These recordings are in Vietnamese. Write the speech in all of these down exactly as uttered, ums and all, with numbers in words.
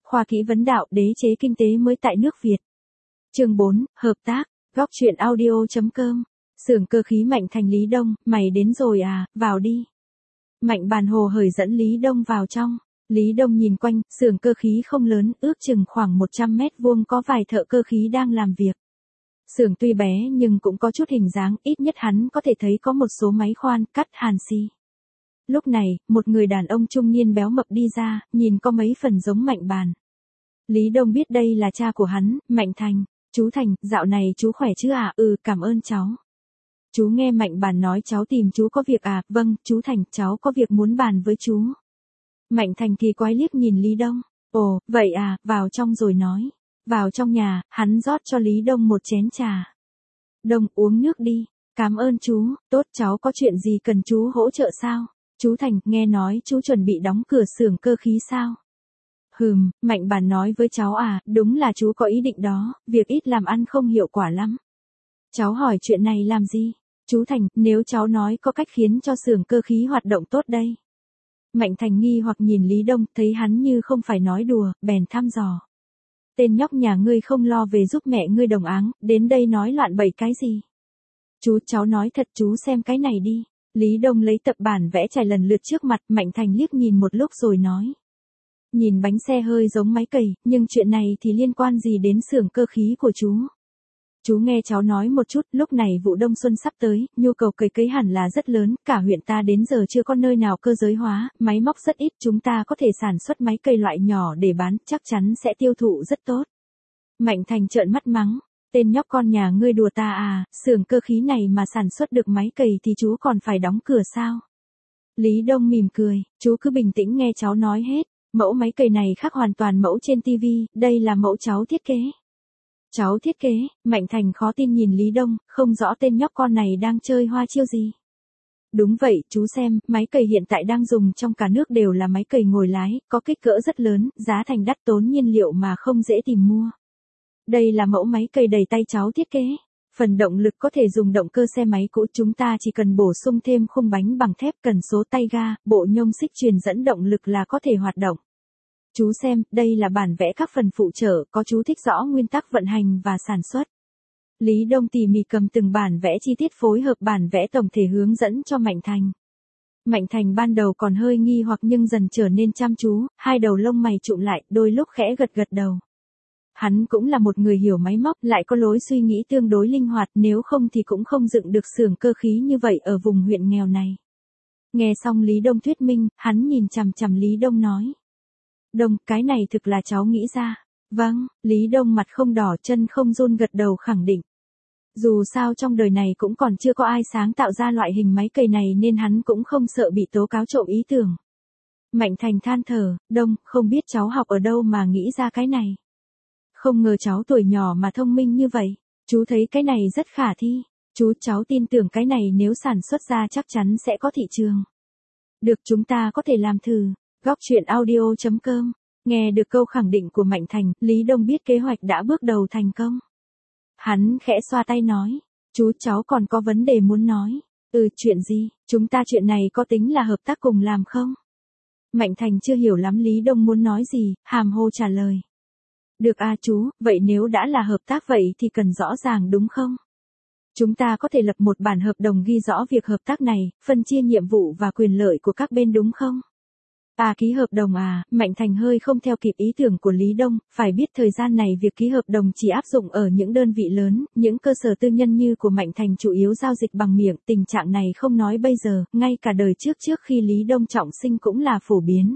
khoa kỹ vấn đạo, đế chế kinh tế mới tại nước Việt. Chương bốn, hợp tác, góc truyện audio chấm com. Xưởng cơ khí Mạnh Thành. Lý Đông, mày đến rồi à, vào đi. Mạnh Bàn hồ hởi dẫn Lý Đông vào trong. Lý Đông nhìn quanh, xưởng cơ khí không lớn, ước chừng khoảng một trăm mét vuông, có vài thợ cơ khí đang làm việc. Xưởng tuy bé nhưng cũng có chút hình dáng, ít nhất hắn có thể thấy có một số máy khoan, cắt, hàn xi. Lúc này, một người đàn ông trung niên béo mập đi ra, nhìn có mấy phần giống Mạnh Bàn. Lý Đông biết đây là cha của hắn, Mạnh Thành. Chú Thành, dạo này chú khỏe chứ à? Ừ, cảm ơn cháu. Chú nghe Mạnh Bàn nói cháu tìm chú có việc à? Vâng, chú Thành, cháu có việc muốn bàn với chú. Mạnh Thành thì quái liếc nhìn Lý Đông. Ồ, vậy à, vào trong rồi nói. Vào trong nhà, hắn rót cho Lý Đông một chén trà. Đông, uống nước đi. Cảm ơn chú, tốt, cháu có chuyện gì cần chú hỗ trợ sao? Chú Thành, nghe nói chú chuẩn bị đóng cửa xưởng cơ khí sao? Hừm, Mạnh Bàn nói với cháu à, đúng là chú có ý định đó, việc ít làm ăn không hiệu quả lắm. Cháu hỏi chuyện này làm gì? Chú Thành, nếu cháu nói có cách khiến cho xưởng cơ khí hoạt động tốt đây. Mạnh Thành nghi hoặc nhìn Lý Đông, thấy hắn như không phải nói đùa, bèn thăm dò. Tên nhóc nhà ngươi không lo về giúp mẹ ngươi đồng áng, đến đây nói loạn bậy cái gì? Chú, cháu nói thật, chú xem cái này đi. Lý Đông lấy tập bản vẽ trải lần lượt trước mặt, Mạnh Thành liếc nhìn một lúc rồi nói. Nhìn bánh xe hơi giống máy cày, nhưng chuyện này thì liên quan gì đến xưởng cơ khí của chú? Chú nghe cháu nói một chút, lúc này vụ đông xuân sắp tới, nhu cầu cày cấy hẳn là rất lớn, cả huyện ta đến giờ chưa có nơi nào cơ giới hóa, máy móc rất ít, chúng ta có thể sản xuất máy cày loại nhỏ để bán, chắc chắn sẽ tiêu thụ rất tốt. Mạnh Thành trợn mắt mắng, tên nhóc con nhà ngươi đùa ta à, xưởng cơ khí này mà sản xuất được máy cày thì chú còn phải đóng cửa sao? Lý Đông mỉm cười, chú cứ bình tĩnh nghe cháu nói hết. Mẫu máy cày này khác hoàn toàn mẫu trên ti vi, đây là mẫu cháu thiết kế. Cháu thiết kế? Mạnh Thành khó tin nhìn Lý Đông, không rõ tên nhóc con này đang chơi hoa chiêu gì. Đúng vậy, chú xem, máy cày hiện tại đang dùng trong cả nước đều là máy cày ngồi lái, có kích cỡ rất lớn, giá thành đắt, tốn nhiên liệu mà không dễ tìm mua. Đây là mẫu máy cày đầy tay cháu thiết kế. Phần động lực có thể dùng động cơ xe máy cũ, chúng ta chỉ cần bổ sung thêm khung bánh bằng thép, cần số tay ga, bộ nhông xích truyền dẫn động lực là có thể hoạt động. Chú xem, đây là bản vẽ các phần phụ trợ, có chú thích rõ nguyên tắc vận hành và sản xuất. Lý Đông tỉ mỉ cầm từng bản vẽ chi tiết phối hợp bản vẽ tổng thể hướng dẫn cho Mạnh Thành. Mạnh Thành ban đầu còn hơi nghi hoặc nhưng dần trở nên chăm chú, hai đầu lông mày trụm lại, đôi lúc khẽ gật gật đầu. Hắn cũng là một người hiểu máy móc, lại có lối suy nghĩ tương đối linh hoạt, nếu không thì cũng không dựng được xưởng cơ khí như vậy ở vùng huyện nghèo này. Nghe xong Lý Đông thuyết minh, hắn nhìn chằm chằm Lý Đông nói. Đông, cái này thực là cháu nghĩ ra. Vâng, Lý Đông mặt không đỏ chân không run gật đầu khẳng định. Dù sao trong đời này cũng còn chưa có ai sáng tạo ra loại hình máy cày này nên hắn cũng không sợ bị tố cáo trộm ý tưởng. Mạnh Thành than thở, Đông, không biết cháu học ở đâu mà nghĩ ra cái này. Không ngờ cháu tuổi nhỏ mà thông minh như vậy, chú thấy cái này rất khả thi, chú cháu tin tưởng cái này nếu sản xuất ra chắc chắn sẽ có thị trường. Được, chúng ta có thể làm thử. Góc truyện audio chấm com. Nghe được câu khẳng định của Mạnh Thành, Lý Đông biết kế hoạch đã bước đầu thành công. Hắn khẽ xoa tay nói, chú cháu còn có vấn đề muốn nói. Ừ, chuyện gì, chúng ta chuyện này có tính là hợp tác cùng làm không? Mạnh Thành chưa hiểu lắm Lý Đông muốn nói gì, hàm hồ trả lời. Được à chú, vậy nếu đã là hợp tác vậy thì cần rõ ràng đúng không? Chúng ta có thể lập một bản hợp đồng ghi rõ việc hợp tác này, phân chia nhiệm vụ và quyền lợi của các bên đúng không? À, ký hợp đồng à, Mạnh Thành hơi không theo kịp ý tưởng của Lý Đông, phải biết thời gian này việc ký hợp đồng chỉ áp dụng ở những đơn vị lớn, những cơ sở tư nhân như của Mạnh Thành chủ yếu giao dịch bằng miệng, tình trạng này không nói bây giờ, ngay cả đời trước trước khi Lý Đông trọng sinh cũng là phổ biến.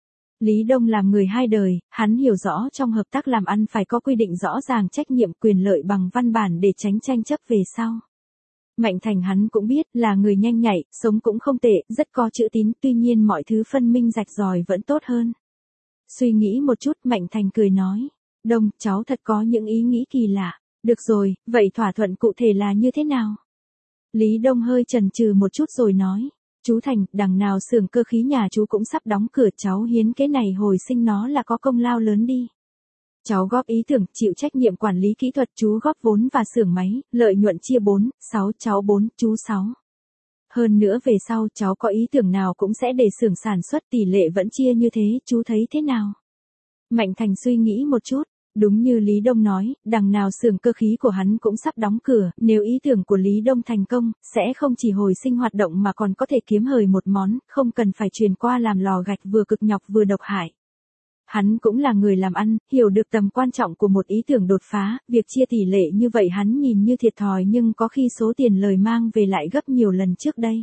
Lý Đông làm người hai đời, hắn hiểu rõ trong hợp tác làm ăn phải có quy định rõ ràng trách nhiệm quyền lợi bằng văn bản để tránh tranh chấp về sau. Mạnh Thành hắn cũng biết là người nhanh nhạy, sống cũng không tệ, rất có chữ tín, tuy nhiên mọi thứ phân minh rạch ròi vẫn tốt hơn. Suy nghĩ một chút, Mạnh Thành cười nói, Đông, cháu thật có những ý nghĩ kỳ lạ. Được rồi, vậy thỏa thuận cụ thể là như thế nào? Lý Đông hơi chần chừ một chút rồi nói, chú Thành, đằng nào xưởng cơ khí nhà chú cũng sắp đóng cửa, cháu hiến cái này hồi sinh nó là có công lao lớn đi. Cháu góp ý tưởng, chịu trách nhiệm quản lý kỹ thuật, chú góp vốn và xưởng máy, lợi nhuận chia bốn, sáu, cháu bốn, chú sáu. Hơn nữa về sau cháu có ý tưởng nào cũng sẽ để xưởng sản xuất tỷ lệ vẫn chia như thế, chú thấy thế nào? Mạnh Thành suy nghĩ một chút. Đúng như Lý Đông nói, đằng nào xưởng cơ khí của hắn cũng sắp đóng cửa, nếu ý tưởng của Lý Đông thành công, sẽ không chỉ hồi sinh hoạt động mà còn có thể kiếm hời một món, không cần phải truyền qua làm lò gạch vừa cực nhọc vừa độc hại. Hắn cũng là người làm ăn, hiểu được tầm quan trọng của một ý tưởng đột phá, việc chia tỷ lệ như vậy hắn nhìn như thiệt thòi nhưng có khi số tiền lời mang về lại gấp nhiều lần trước đây.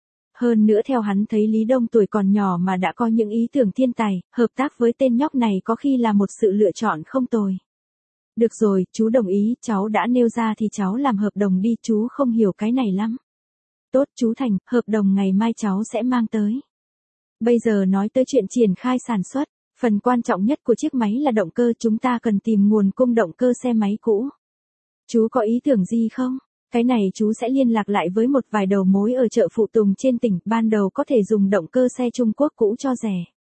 Hơn nữa theo hắn thấy Lý Đông tuổi còn nhỏ mà đã có những ý tưởng thiên tài, hợp tác với tên nhóc này có khi là một sự lựa chọn không tồi. Được rồi, chú đồng ý, cháu đã nêu ra thì cháu làm hợp đồng đi, chú không hiểu cái này lắm. Tốt chú Thành, hợp đồng ngày mai cháu sẽ mang tới. Bây giờ nói tới chuyện triển khai sản xuất, phần quan trọng nhất của chiếc máy là động cơ, chúng ta cần tìm nguồn cung động cơ xe máy cũ. Chú có ý tưởng gì không? Cái này chú sẽ liên lạc lại với một vài đầu mối ở chợ phụ tùng trên tỉnh, ban đầu có thể dùng động cơ xe Trung Quốc cũ cho rẻ.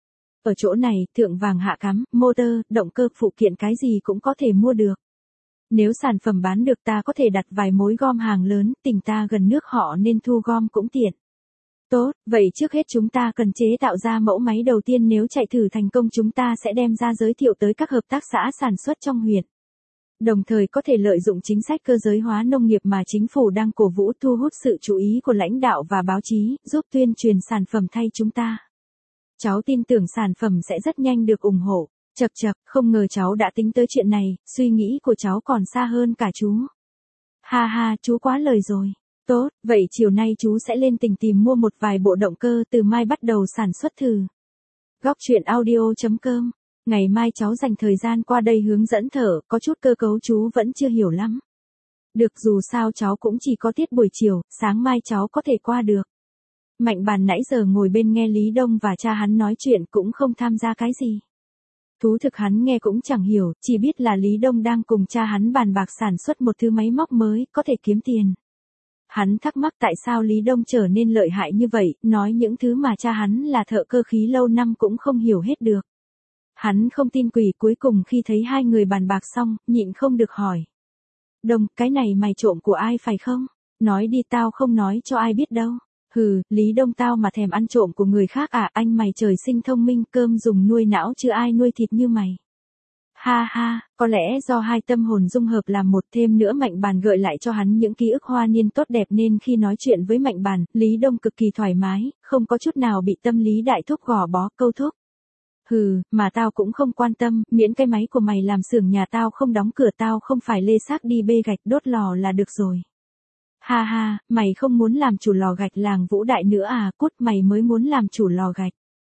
Ở chỗ này, thượng vàng hạ cắm, motor, động cơ, phụ kiện cái gì cũng có thể mua được. Nếu sản phẩm bán được ta có thể đặt vài mối gom hàng lớn, tỉnh ta gần nước họ nên thu gom cũng tiện. Tốt, vậy trước hết chúng ta cần chế tạo ra mẫu máy đầu tiên, nếu chạy thử thành công chúng ta sẽ đem ra giới thiệu tới các hợp tác xã sản xuất trong huyện. Đồng thời có thể lợi dụng chính sách cơ giới hóa nông nghiệp mà chính phủ đang cổ vũ, thu hút sự chú ý của lãnh đạo và báo chí, giúp tuyên truyền sản phẩm thay chúng ta. Cháu tin tưởng sản phẩm sẽ rất nhanh được ủng hộ. Chậc chậc, không ngờ cháu đã tính tới chuyện này, suy nghĩ của cháu còn xa hơn cả chú. Ha ha, chú quá lời rồi. Tốt, vậy chiều nay chú sẽ lên tỉnh tìm mua một vài bộ động cơ, từ mai bắt đầu sản xuất thử. Góc truyện audio chấm com. Ngày mai cháu dành thời gian qua đây hướng dẫn thở, có chút cơ cấu chú vẫn chưa hiểu lắm. Được, dù sao cháu cũng chỉ có tiết buổi chiều, sáng mai cháu có thể qua được. Mạnh Bàn nãy giờ ngồi bên nghe Lý Đông và cha hắn nói chuyện cũng không tham gia cái gì. Thú thực hắn nghe cũng chẳng hiểu, chỉ biết là Lý Đông đang cùng cha hắn bàn bạc sản xuất một thứ máy móc mới, có thể kiếm tiền. Hắn thắc mắc tại sao Lý Đông trở nên lợi hại như vậy, nói những thứ mà cha hắn là thợ cơ khí lâu năm cũng không hiểu hết được. Hắn không tin quỷ, cuối cùng khi thấy hai người bàn bạc xong, nhịn không được hỏi. Đông, cái này mày trộm của ai phải không? Nói đi, tao không nói cho ai biết đâu. Hừ, Lý Đông, tao mà thèm ăn trộm của người khác à, anh mày trời sinh thông minh, cơm dùng nuôi não chứ ai nuôi thịt như mày. Ha ha, có lẽ do hai tâm hồn dung hợp làm một, thêm nữa Mạnh Bàn gợi lại cho hắn những ký ức hoa niên tốt đẹp nên khi nói chuyện với Mạnh Bàn, Lý Đông cực kỳ thoải mái, không có chút nào bị tâm lý đại thúc gò bó, câu thúc. Hừ, mà tao cũng không quan tâm, miễn cái máy của mày làm xưởng nhà tao không đóng cửa, tao không phải lê xác đi bê gạch đốt lò là được rồi. Ha ha, mày không muốn làm chủ lò gạch làng Vũ Đại nữa à, cút, mày mới muốn làm chủ lò gạch.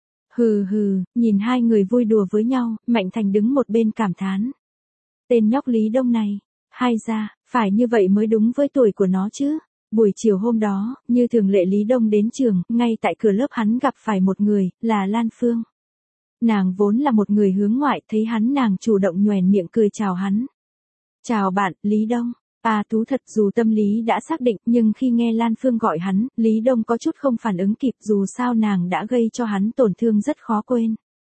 Hừ hừ, nhìn hai người vui đùa với nhau, Mạnh Thành đứng một bên cảm thán. Tên nhóc Lý Đông này, hay ra, phải như vậy mới đúng với tuổi của nó chứ. Buổi chiều hôm đó, như thường lệ Lý Đông đến trường, ngay tại cửa lớp hắn gặp phải một người, là Lan Phương. Nàng vốn là một người hướng ngoại, thấy hắn nàng chủ động nhoẻn miệng cười chào hắn. Chào bạn, Lý Đông. À, thú thật, dù tâm lý đã xác định, nhưng khi nghe Lan Phương gọi hắn, Lý Đông có chút không phản ứng kịp, dù sao nàng đã gây cho hắn tổn thương rất khó quên.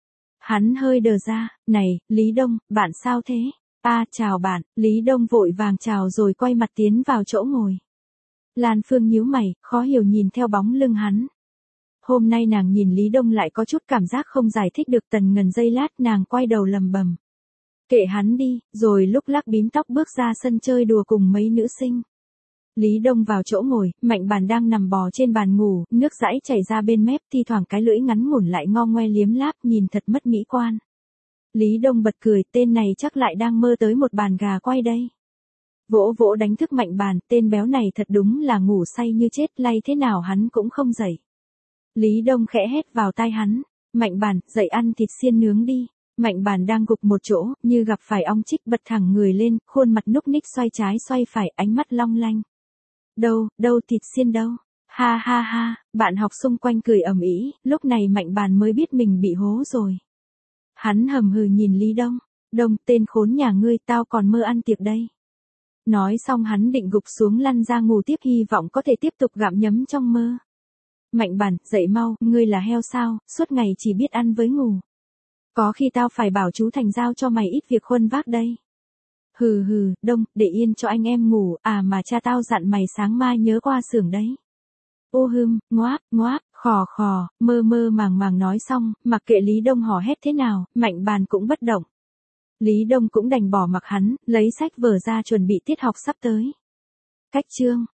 Hắn hơi đờ ra, này, Lý Đông, bạn sao thế? À, chào bạn, Lý Đông vội vàng chào rồi quay mặt tiến vào chỗ ngồi. Lan Phương nhíu mày, khó hiểu nhìn theo bóng lưng hắn. Hôm nay nàng nhìn Lý Đông lại có chút cảm giác không giải thích được, tần ngần giây lát nàng quay đầu lầm bầm. Kệ hắn đi, rồi lúc lắc bím tóc bước ra sân chơi đùa cùng mấy nữ sinh. Lý Đông vào chỗ ngồi, Mạnh Bàn đang nằm bò trên bàn ngủ, nước dãi chảy ra bên mép, thi thoảng cái lưỡi ngắn ngủn lại ngo ngoe liếm láp, nhìn thật mất mỹ quan. Lý Đông bật cười, tên này chắc lại đang mơ tới một bàn gà quay đây. Vỗ vỗ đánh thức Mạnh Bàn, tên béo này thật đúng là ngủ say như chết, lay thế nào hắn cũng không dậy. Lý Đông khẽ hét vào tai hắn, Mạnh Bàn, dậy ăn thịt xiên nướng đi. Mạnh Bàn đang gục một chỗ, như gặp phải ong chích, bật thẳng người lên, khuôn mặt núc ních xoay trái xoay phải, ánh mắt long lanh. Đâu, đâu thịt xiên đâu? Ha ha ha, bạn học xung quanh cười ầm ĩ, lúc này Mạnh Bàn mới biết mình bị hố rồi. Hắn hầm hừ nhìn Lý Đông, Đông, tên khốn nhà ngươi, tao còn mơ ăn tiệc đây. Nói xong hắn định gục xuống lăn ra ngủ tiếp, hy vọng có thể tiếp tục gặm nhấm trong mơ. Mạnh Bàn, dậy mau, ngươi là heo sao, suốt ngày chỉ biết ăn với ngủ. Có khi tao phải bảo chú Thành giao cho mày ít việc khuân vác đây. Hừ hừ, Đông, để yên cho anh em ngủ, à mà cha tao dặn mày sáng mai nhớ qua xưởng đấy. Ô hừm, ngoác, ngoác, Khò khò, mơ mơ màng màng nói xong, mặc kệ Lý Đông hò hét thế nào, Mạnh Bàn cũng bất động. Lý Đông cũng đành bỏ mặc hắn, lấy sách vở ra chuẩn bị tiết học sắp tới. Cách chương